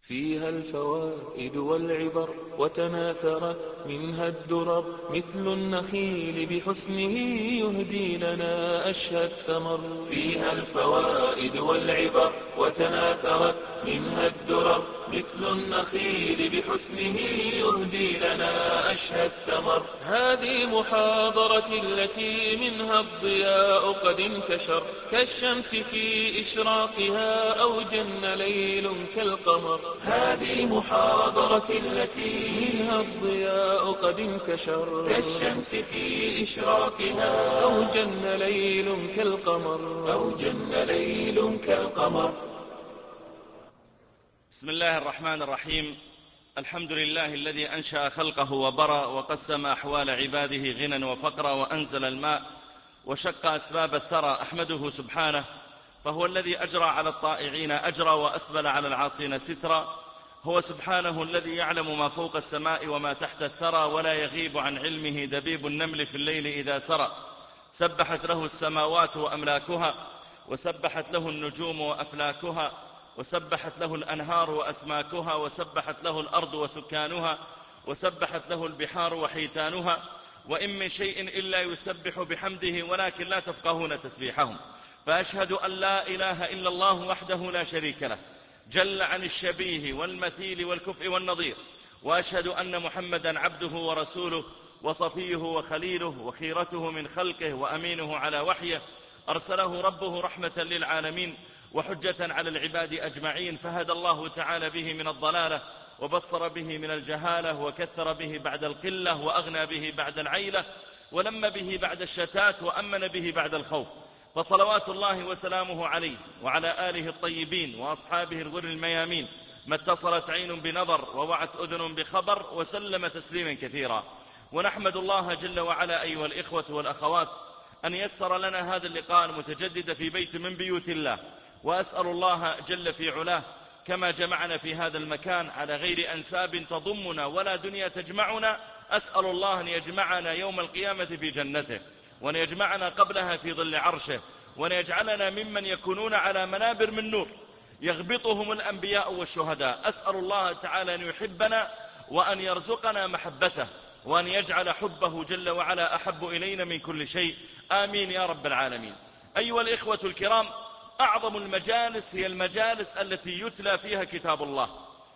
فيها الفوائد والعبر وتناثرت منها الدرر، مثل النخيل بحسنه يهدي لنا أشهى الثمر. فيها الفوائد والعبر وتناثرت منها الدرر، مثل النخيل بحسنه يهدي لنا أشهى الثمر. هذه محاضرة التي منها الضياء قد انتشر، كالشمس في إشراقها أو جن ليل كالقمر. هذه محاضرة التي منها الضياء قد انتشر، كالشمس في إشراقها أو جن ليل كالقمر، أو جن ليل كالقمر. بسم الله الرحمن الرحيم. الحمد لله الذي أنشأ خلقه وبرى، وقسم أحوال عباده غنى وفقرا، وأنزل الماء وشق أسباب الثرى. أحمده سبحانه، فهو الذي أجرى على الطائعين أجرا، وأسبل على العاصين سترا. هو سبحانه الذي يعلم ما فوق السماء وما تحت الثرى، ولا يغيب عن علمه دبيب النمل في الليل إذا سرى. سبحت له السماوات وأملاكها، وسبحت له النجوم وأفلاكها، وسبحت له الأنهار وأسماكها، وسبحت له الأرض وسكانها، وسبحت له البحار وحيتانها. وإن من شيء إلا يسبح بحمده ولكن لا تفقهون تسبيحهم. فأشهد أن لا إله إلا الله وحده لا شريك له، جل عن الشبيه والمثيل والكفء والنظير. وأشهد أن محمدا عبده ورسوله، وصفيه وخليله، وخيرته من خلقه، وأمينه على وحيه. أرسله ربه رحمة للعالمين، وحجة على العباد أجمعين. فهدى الله تعالى به من الضلالة، وبصر به من الجهالة، وكثر به بعد القلة، وأغنى به بعد العيلة، ولم به بعد الشتات، وأمن به بعد الخوف. فصلوات الله وسلامه عليه وعلى آله الطيبين وأصحابه الغر الميامين، ما اتصلت عين بنظر ووعت أذن بخبر، وسلم تسليما كثيرا. ونحمد الله جل وعلا أيها الإخوة والأخوات أن يسر لنا هذا اللقاء المتجدد في بيت من بيوت الله. وأسأل الله جل في علاه كما جمعنا في هذا المكان على غير أنساب تضمنا ولا دنيا تجمعنا، أسأل الله أن يجمعنا يوم القيامة في جنته، وأن يجمعنا قبلها في ظل عرشه، وأن يجعلنا ممن يكونون على منابر من نور يغبطهم الأنبياء والشهداء. أسأل الله تعالى أن يحبنا، وأن يرزقنا محبته، وأن يجعل حبه جل وعلا أحب إلينا من كل شيء. آمين يا رب العالمين. أيها الإخوة الكرام، أعظم المجالس هي المجالس التي يتلى فيها كتاب الله،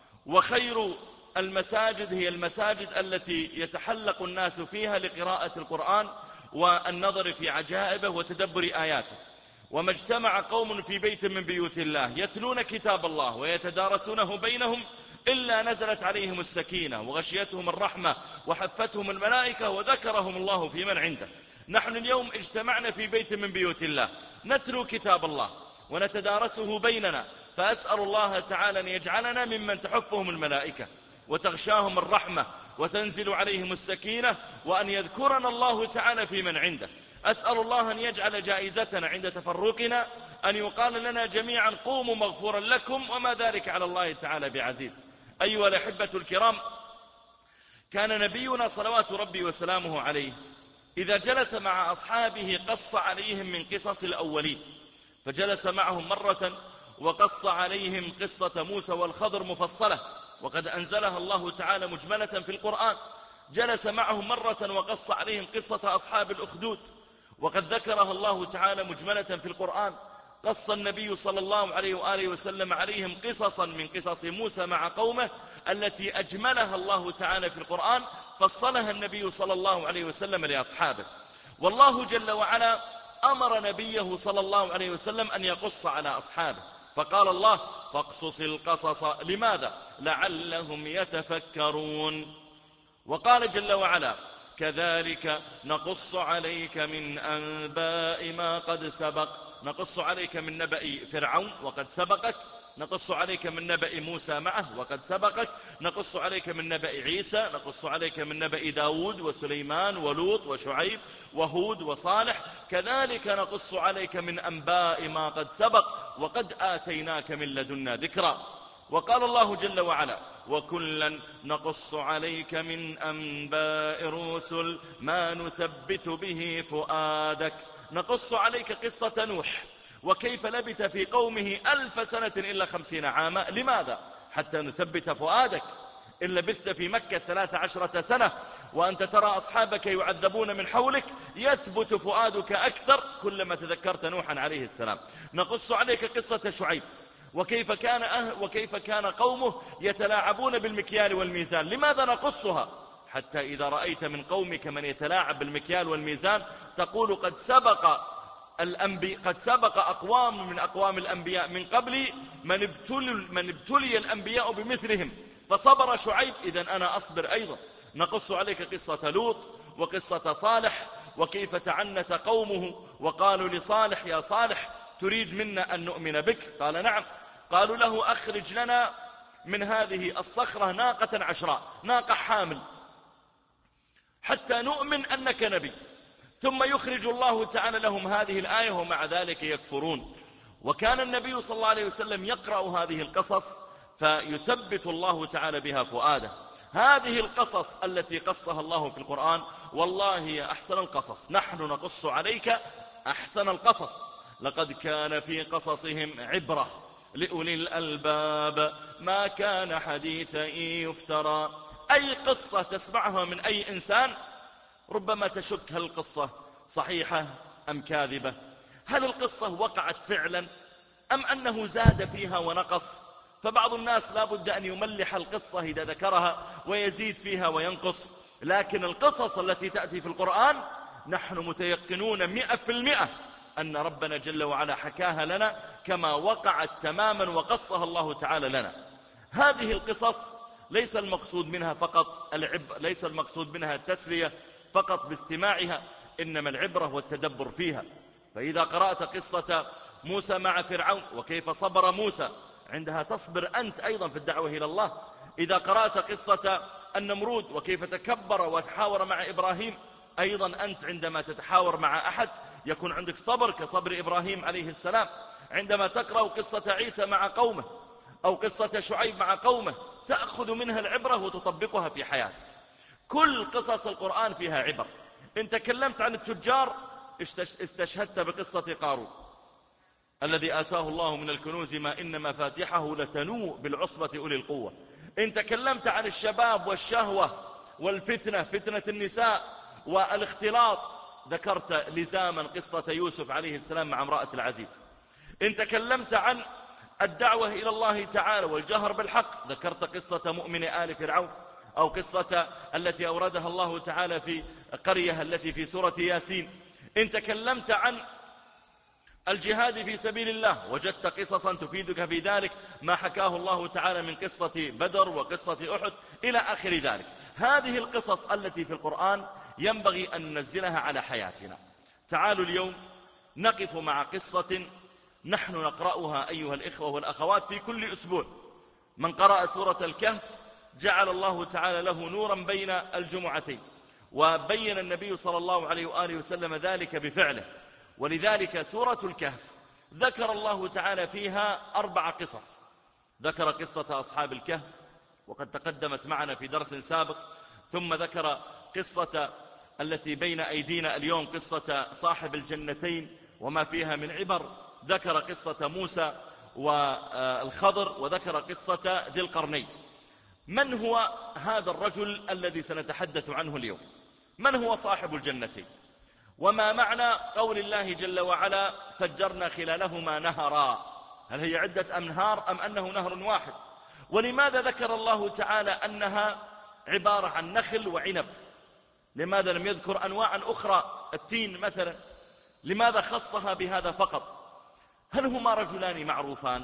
وخير المساجد هي المساجد التي يتحلق الناس فيها لقراءة القرآن والنظر في عجائبه وتدبر آياته. وما اجتمع قوم في بيت من بيوت الله يتلون كتاب الله ويتدارسونه بينهم إلا نزلت عليهم السكينة، وغشيتهم الرحمة، وحفتهم الملائكة، وذكرهم الله في من عنده. نحن اليوم اجتمعنا في بيت من بيوت الله نتلو كتاب الله ونتدارسه بيننا، فأسأل الله تعالى أن يجعلنا ممن تحفهم الملائكة وتغشاهم الرحمة وتنزل عليهم السكينة، وأن يذكرنا الله تعالى في من عنده. أسأل الله أن يجعل جائزتنا عند تفرقنا أن يقال لنا جميعا قوموا مغفورا لكم، وما ذلك على الله تعالى بعزيز. أيها الأحبة الكرام، كان نبينا صلوات ربي وسلامه عليه إذا جلس مع أصحابه قص عليهم من قصص الأولين. فجلس معهم مرة وقص عليهم قصة موسى والخضر مفصلة، وقد أنزلها الله تعالى مجملة في القرآن. جلس معهم مرة وقص عليهم قصة أصحاب الأخدود، وقد ذكرها الله تعالى مجملة في القرآن. قص النبي صلى الله عليه وآله وسلم عليهم قصصا من قصص موسى مع قومه التي أجملها الله تعالى في القرآن، فصلها النبي صلى الله عليه وسلم لأصحابه. والله جل وعلا أمر نبيه صلى الله عليه وسلم أن يقص على أصحابه، فقال الله: فاقصص القصص. لماذا؟ لعلهم يتفكرون. وقال جل وعلا: كذلك نقص عليك من أنباء ما قد سبق. نقص عليك من نبأ فرعون وقد سبقك، نقص عليك من نبأ موسى معه وقد سبقك، نقص عليك من نبأ عيسى، نقص عليك من نبأ داود وسليمان ولوط وشعيب وهود وصالح. كذلك نقص عليك من أنباء ما قد سبق، وقد آتيناك من لدنا ذكرا. وقال الله جل وعلا: وكلا نقص عليك من أنباء الرسل ما نثبت به فؤادك. نقص عليك قصة نوح، وكيف لبث في قومه 1000 سنة إلا 50 عاما. لماذا؟ حتى نثبت فؤادك. إن لبثت في مكة 13 سنة وأنت ترى أصحابك يعذبون من حولك، يثبت فؤادك أكثر كلما تذكرت نوحا عليه السلام. نقص عليك قصة شعيب وكيف كان قومه يتلاعبون بالمكيال والميزان. لماذا نقصها؟ حتى إذا رأيت من قومك من يتلاعب بالمكيال والميزان تقول قد سبق أقوام من أقوام الأنبياء من قبلي من ابتلي الأنبياء بمثلهم فصبر شعيب، إذن أنا أصبر أيضا. نقص عليك قصة لوط وقصة صالح، وكيف تعنت قومه وقالوا لصالح: يا صالح تريد منا أن نؤمن بك؟ قال: نعم. قالوا له: أخرج لنا من هذه الصخرة ناقة عشراء، ناقة حامل، حتى نؤمن أنك نبي. ثم يخرج الله تعالى لهم هذه الآية ومع ذلك يكفرون. وكان النبي صلى الله عليه وسلم يقرأ هذه القصص فيثبت الله تعالى بها فؤاده. هذه القصص التي قصها الله في القرآن والله هي أحسن القصص. نحن نقص عليك أحسن القصص. لقد كان في قصصهم عبرة لأولي الألباب ما كان حديثا يفترى. أي قصة تسمعها من أي إنسان ربما تشك هل القصة صحيحة أم كاذبة، هل القصة وقعت فعلا أم أنه زاد فيها ونقص. فبعض الناس لا بد أن يملح القصة إذا ذكرها ويزيد فيها وينقص. لكن القصص التي تأتي في القرآن نحن متيقنون 100% أن ربنا جل وعلا حكاها لنا كما وقعت تماما وقصها الله تعالى لنا. هذه القصص ليس المقصود منها فقط ليس المقصود منها التسلية فقط باستماعها، إنما العبرة والتدبر فيها. فإذا قرأت قصة موسى مع فرعون وكيف صبر موسى، عندها تصبر أنت أيضا في الدعوة إلى الله. إذا قرأت قصة النمرود وكيف تكبر وتحاور مع إبراهيم، أيضا أنت عندما تتحاور مع أحد يكون عندك صبر كصبر إبراهيم عليه السلام. عندما تقرأ قصة عيسى مع قومه أو قصة شعيب مع قومه تأخذ منها العبرة وتطبقها في حياتك. كل قصص القرآن فيها عبر. إن تكلمت عن التجار استشهدت بقصة قارون الذي آتاه الله من الكنوز ما إن مفاتحه لتنوء بالعصبة أولي القوة. إن تكلمت عن الشباب والشهوة والفتنة، فتنة النساء والاختلاط، ذكرت لزاما قصة يوسف عليه السلام مع امرأة العزيز. إن تكلمت عن الدعوة إلى الله تعالى والجهر بالحق ذكرت قصة مؤمن آل فرعون، أو قصة التي أوردها الله تعالى في قرية التي في سورة ياسين. إن تكلمت عن الجهاد في سبيل الله وجدت قصصا تفيدك في ذلك ما حكاه الله تعالى من قصة بدر وقصة أحد إلى آخر ذلك. هذه القصص التي في القرآن ينبغي أن ننزلها على حياتنا. تعالوا اليوم نقف مع قصة نحن نقرأها أيها الإخوة والأخوات في كل أسبوع. من قرأ سورة الكهف جعل الله تعالى له نورا بين الجمعتين، وبين النبي صلى الله عليه وآله وسلم ذلك بفعله. ولذلك سورة الكهف ذكر الله تعالى فيها 4 قصص. ذكر قصة أصحاب الكهف وقد تقدمت معنا في درس سابق، ثم ذكر قصة التي بين أيدينا اليوم قصة صاحب الجنتين وما فيها من عبر. ذكر قصة موسى والخضر، وذكر قصة ذي القرنين. من هو هذا الرجل الذي سنتحدث عنه اليوم؟ من هو صاحب الجنتين؟ وما معنى قول الله جل وعلا فجرنا خلالهما نهرا؟ هل هي عدة أنهار أم أنه نهر واحد؟ ولماذا ذكر الله تعالى أنها عبارة عن نخل وعنب؟ لماذا لم يذكر أنواعا أخرى، التين مثلا؟ لماذا خصها بهذا فقط؟ هل هما رجلان معروفان؟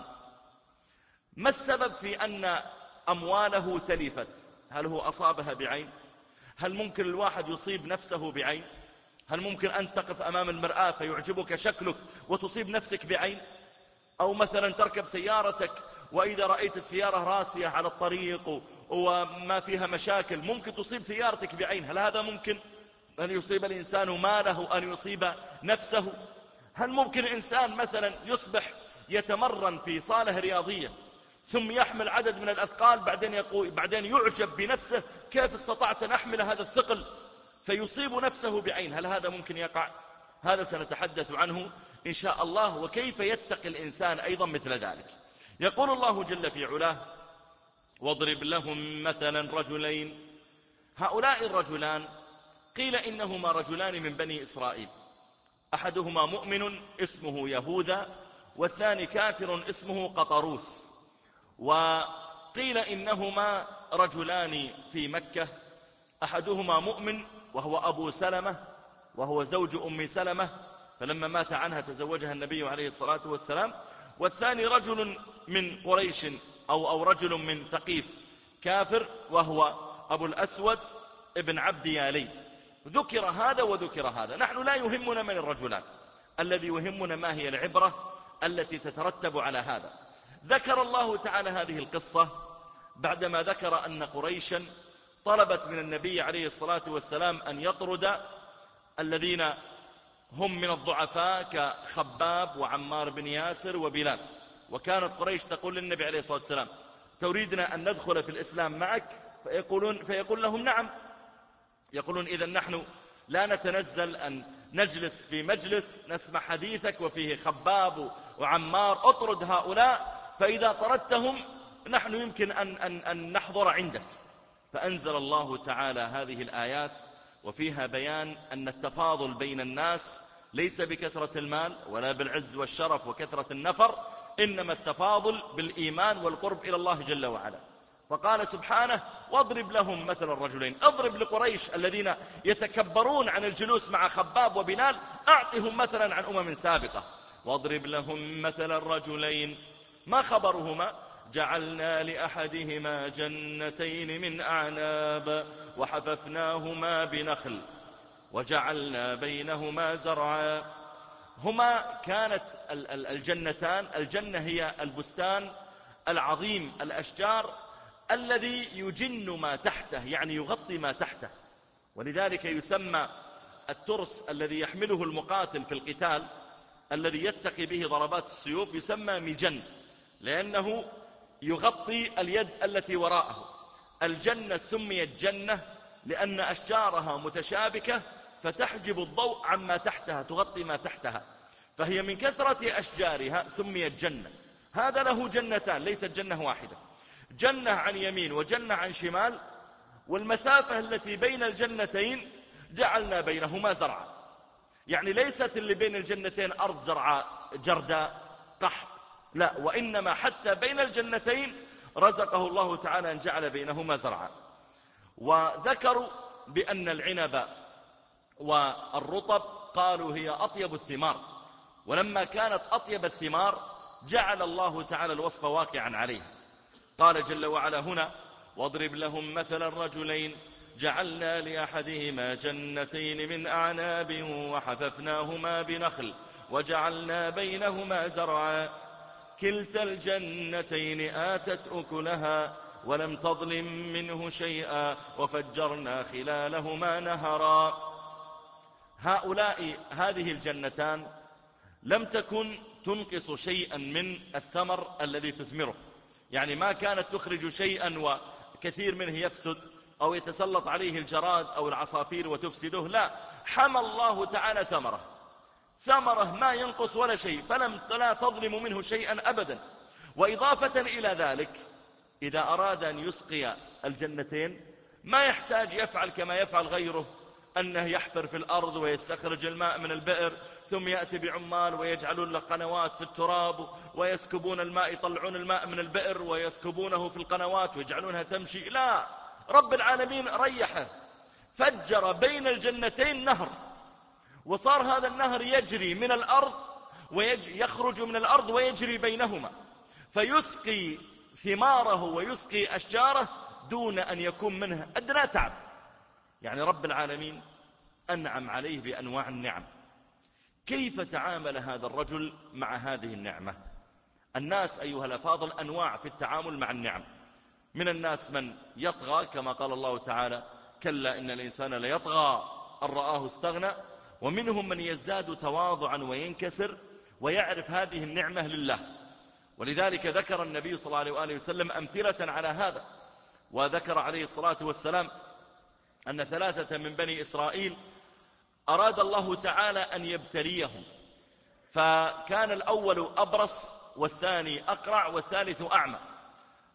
ما السبب في أن أمواله تلفت؟ هل هو أصابها بعين؟ هل ممكن الواحد يصيب نفسه بعين؟ هل ممكن أن تقف أمام المرآة فيعجبك شكلك وتصيب نفسك بعين؟ أو مثلا تركب سيارتك وإذا رأيت السيارة راسية على الطريق وما فيها مشاكل ممكن تصيب سيارتك بعين. هل هذا ممكن؟ أن يصيب الإنسان ماله، أن يصيب نفسه؟ هل ممكن إنسان مثلا يصبح يتمرن في صالة رياضية ثم يحمل عدد من الأثقال بعدين يعجب بنفسه كيف استطعت أن أحمل هذا الثقل فيصيب نفسه بعين؟ هل هذا ممكن يقع؟ هذا سنتحدث عنه إن شاء الله، وكيف يتقي الإنسان أيضا مثل ذلك. يقول الله جل في علاه واضرب لهم مثلا رجلين. هؤلاء الرجلان قيل إنهما رجلان من بني إسرائيل، أحدهما مؤمن اسمه يهوذا، والثاني كافر اسمه قطروس. وقيل إنهما رجلان في مكة، أحدهما مؤمن وهو أبو سلمة وهو زوج أم سلمة، فلما مات عنها تزوجها النبي عليه الصلاة والسلام. والثاني رجل من قريش أو رجل من ثقيف كافر وهو أبو الأسود ابن عبد يالي. ذكر هذا وذكر هذا. نحن لا يهمنا من الرجلان، الذي يهمنا ما هي العبرة التي تترتب على هذا. ذكر الله تعالى هذه القصة بعدما ذكر أن قريشا طلبت من النبي عليه الصلاة والسلام أن يطرد الذين هم من الضعفاء كخباب وعمار بن ياسر وبلال. وكانت قريش تقول للنبي عليه الصلاة والسلام: تريدنا أن ندخل في الإسلام معك؟ فيقول لهم: نعم. يقولون: إذن نحن لا نتنزل أن نجلس في مجلس نسمع حديثك وفيه خباب وعمار، أطرد هؤلاء، فإذا طردتهم نحن يمكن أن نحضر عندك. فأنزل الله تعالى هذه الآيات، وفيها بيان أن التفاضل بين الناس ليس بكثرة المال ولا بالعز والشرف وكثرة النفر، إنما التفاضل بالإيمان والقرب إلى الله جل وعلا. فقال سبحانه: واضرب لهم مثل الرجلين. اضرب لقريش الذين يتكبرون عن الجلوس مع خباب وبلال، أعطهم مثلا عن أمم سابقة. واضرب لهم مثل الرجلين، ما خبرهما؟ جعلنا لأحدهما جنتين من أعناب وحففناهما بنخل وجعلنا بينهما زرعا. هما كانت الجنتان، الجنة هي البستان العظيم الأشجار الذي يجن ما تحته، يعني يغطي ما تحته. ولذلك يسمى الترس الذي يحمله المقاتل في القتال، الذي يتقي به ضربات السيوف، يسمى مجن، لأنه يغطي اليد التي وراءه. الجنة سميت جنة لأن أشجارها متشابكة فتحجب الضوء عما تحتها، تغطي ما تحتها، فهي من كثرة أشجارها سميت جنة. هذا له جنتان، ليست جنة واحدة، جنة عن يمين وجنة عن شمال، والمسافة التي بين الجنتين جعلنا بينهما زرعا. يعني ليست اللي بين الجنتين أرض زرعاء جرداء قحط، لا، وإنما حتى بين الجنتين رزقه الله تعالى أن جعل بينهما زرعا. وذكروا بأن العنب والرطب قالوا هي أطيب الثمار، ولما كانت أطيب الثمار جعل الله تعالى الوصف واقعا عليها. قال جل وعلا هنا: واضرب لهم مثل الرجلين جعلنا لأحدهما جنتين من أعناب وحففناهما بنخل وجعلنا بينهما زرعا كلتا الجنتين آتت أكلها ولم تظلم منه شيئا وفجرنا خلالهما نهرا. هذه الجنتان لم تكن تنقص شيئا من الثمر الذي تثمره، يعني ما كانت تخرج شيئا وكثير منه يفسد أو يتسلط عليه الجراد أو العصافير وتفسده، لا، حمى الله تعالى ثمره ما ينقص ولا شيء، لا تظلم منه شيئا أبدا. وإضافة إلى ذلك، إذا أراد أن يسقي الجنتين ما يحتاج يفعل كما يفعل غيره، أنه يحفر في الأرض ويستخرج الماء من البئر ثم يأتي بعمال ويجعلون له قنوات في التراب ويسكبون الماء، يطلعون الماء من البئر ويسكبونه في القنوات ويجعلونها تمشي. لا، رب العالمين ريحه، فجر بين الجنتين نهر، وصار هذا النهر يجري من الأرض ويخرج من الأرض ويجري بينهما، فيسقي ثماره ويسقي أشجاره دون أن يكون منه أدنى تعب. يعني رب العالمين أنعم عليه بأنواع النعم. كيف تعامل هذا الرجل مع هذه النعمة؟ الناس أيها الأفاضل أنواع في التعامل مع النعم. من الناس من يطغى كما قال الله تعالى: كلا إن الإنسان ليطغى أن رآه استغنى. ومنهم من يزداد تواضعا وينكسر ويعرف هذه النعمة لله. ولذلك ذكر النبي صلى الله عليه وآله وسلم أمثلة على هذا، وذكر عليه الصلاة والسلام أن 3 من بني إسرائيل أراد الله تعالى أن يبتليهم، فكان الأول أبرص والثاني أقرع والثالث أعمى،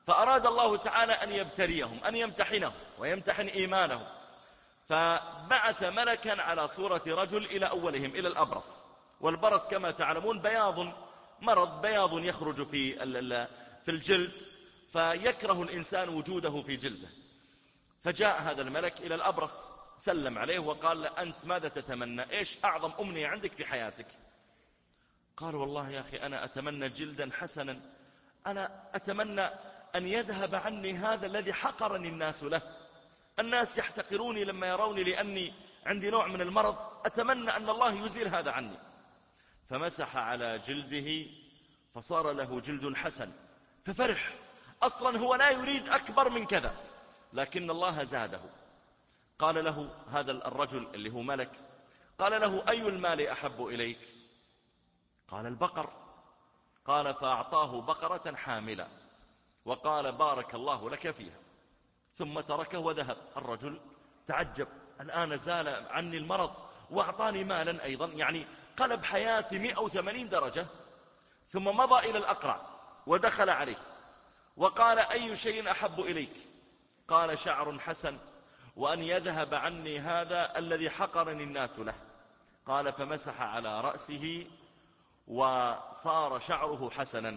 فأراد الله تعالى أن يبتليهم، أن يمتحنهم ويمتحن إيمانهم، فبعث ملكا على صورة رجل إلى أولهم، إلى الأبرص. والبرص كما تعلمون مرض بياض يخرج في الجلد، فيكره الإنسان وجوده في جلده. فجاء هذا الملك إلى الأبرص، سلم عليه وقال له: أنت ماذا تتمنى؟ إيش أعظم أمنية عندك في حياتك؟ قال: والله يا أخي أنا أتمنى جلدا حسنا، أنا أتمنى أن يذهب عني هذا الذي حقرني الناس له. الناس يحتقروني لما يروني لأني عندي نوع من المرض، أتمنى أن الله يزيل هذا عني. فمسح على جلده فصار له جلد حسن، ففرح. أصلا هو لا يريد أكبر من كذا، لكن الله زاده. قال له هذا الرجل اللي هو ملك، قال له: أي المال أحب إليك؟ قال: البقر. قال: فأعطاه بقرة حاملة وقال: بارك الله لك فيها. ثم تركه وذهب. الرجل تعجب، الآن زال عني المرض وأعطاني مالا أيضا، يعني قلب حياتي 180 درجة. ثم مضى إلى الأقرع ودخل عليه وقال: أي شيء أحب إليك؟ قال: شعر حسن، وأن يذهب عني هذا الذي حقرني الناس له. قال: فمسح على رأسه وصار شعره حسنا.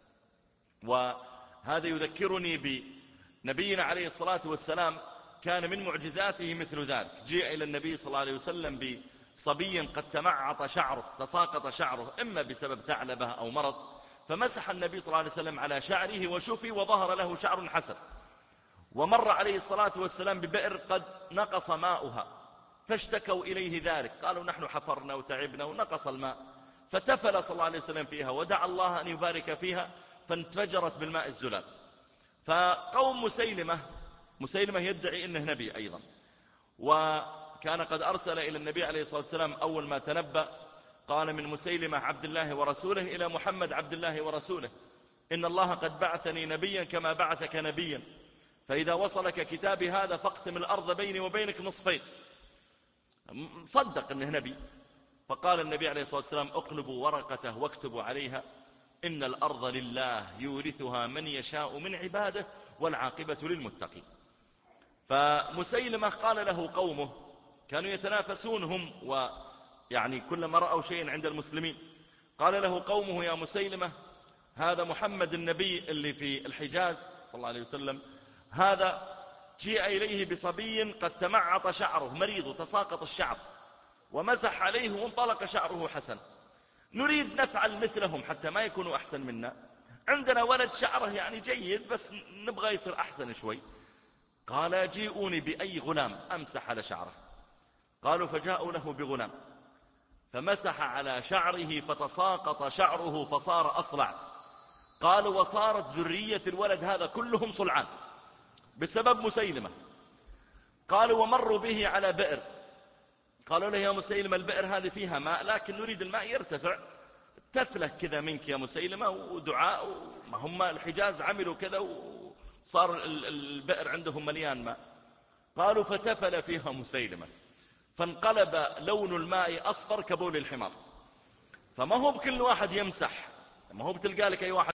وهذا يذكرني بنبينا عليه الصلاة والسلام، كان من معجزاته مثل ذلك. جاء إلى النبي صلى الله عليه وسلم بصبي قد تمعط شعره، تساقط شعره، إما بسبب ثعلبة أو مرض، فمسح النبي صلى الله عليه وسلم على شعره وشفي وظهر له شعر حسن. ومر عليه الصلاة والسلام ببئر قد نقص ماؤها، فاشتكوا إليه ذلك، قالوا: نحن حفرنا وتعبنا ونقص الماء. فتفل صلى الله عليه وسلم فيها ودعا الله أن يبارك فيها، فانفجرت بالماء الزلال. فقوم مسيلمة يدعي إنه نبي أيضا، وكان قد أرسل إلى النبي عليه الصلاة والسلام أول ما تنبأ، قال: من مسيلمة عبد الله ورسوله إلى محمد عبد الله ورسوله، إن الله قد بعثني نبيا كما بعثك نبيا، فإذا وصلك كتابي هذا فاقسم الأرض بيني وبينك نصفين. صدق أنه نبي. فقال النبي عليه الصلاة والسلام: اقلبوا ورقته واكتبوا عليها: إن الأرض لله يورثها من يشاء من عباده والعاقبة للمتقين. فمسيلمة قال له قومه، كانوا يتنافسون هم، ويعني كلما رأوا شيء عند المسلمين، قال له قومه: يا مسيلمة، هذا محمد النبي اللي في الحجاز صلى الله عليه وسلم، هذا جيء إليه بصبي قد تمعط شعره، مريض تساقط الشعر، ومسح عليه وانطلق شعره حسن. نريد نفعل مثلهم حتى ما يكونوا أحسن منا. عندنا ولد شعره يعني جيد، بس نبغى يصير أحسن شوي. قال: جيئوني بأي غلام أمسح على شعره. قالوا: فجاءوا له بغلام، فمسح على شعره فتساقط شعره فصار أصلع. قالوا: وصارت ذرية الولد هذا كلهم صلعان بسبب مسيلمة. قالوا: ومروا به على بئر، قالوا له: يا مسيلمة، البئر هذه فيها ماء لكن نريد الماء يرتفع، تفله كذا منك يا مسيلمة، ودعاء، ما هم الحجاز عملوا كذا وصار البئر عندهم مليان ماء. قالوا: فتفل فيها مسيلمة فانقلب لون الماء أصفر كبول الحمار. فما هو بكل واحد يمسح، ما هو بتلقى لك أي واحد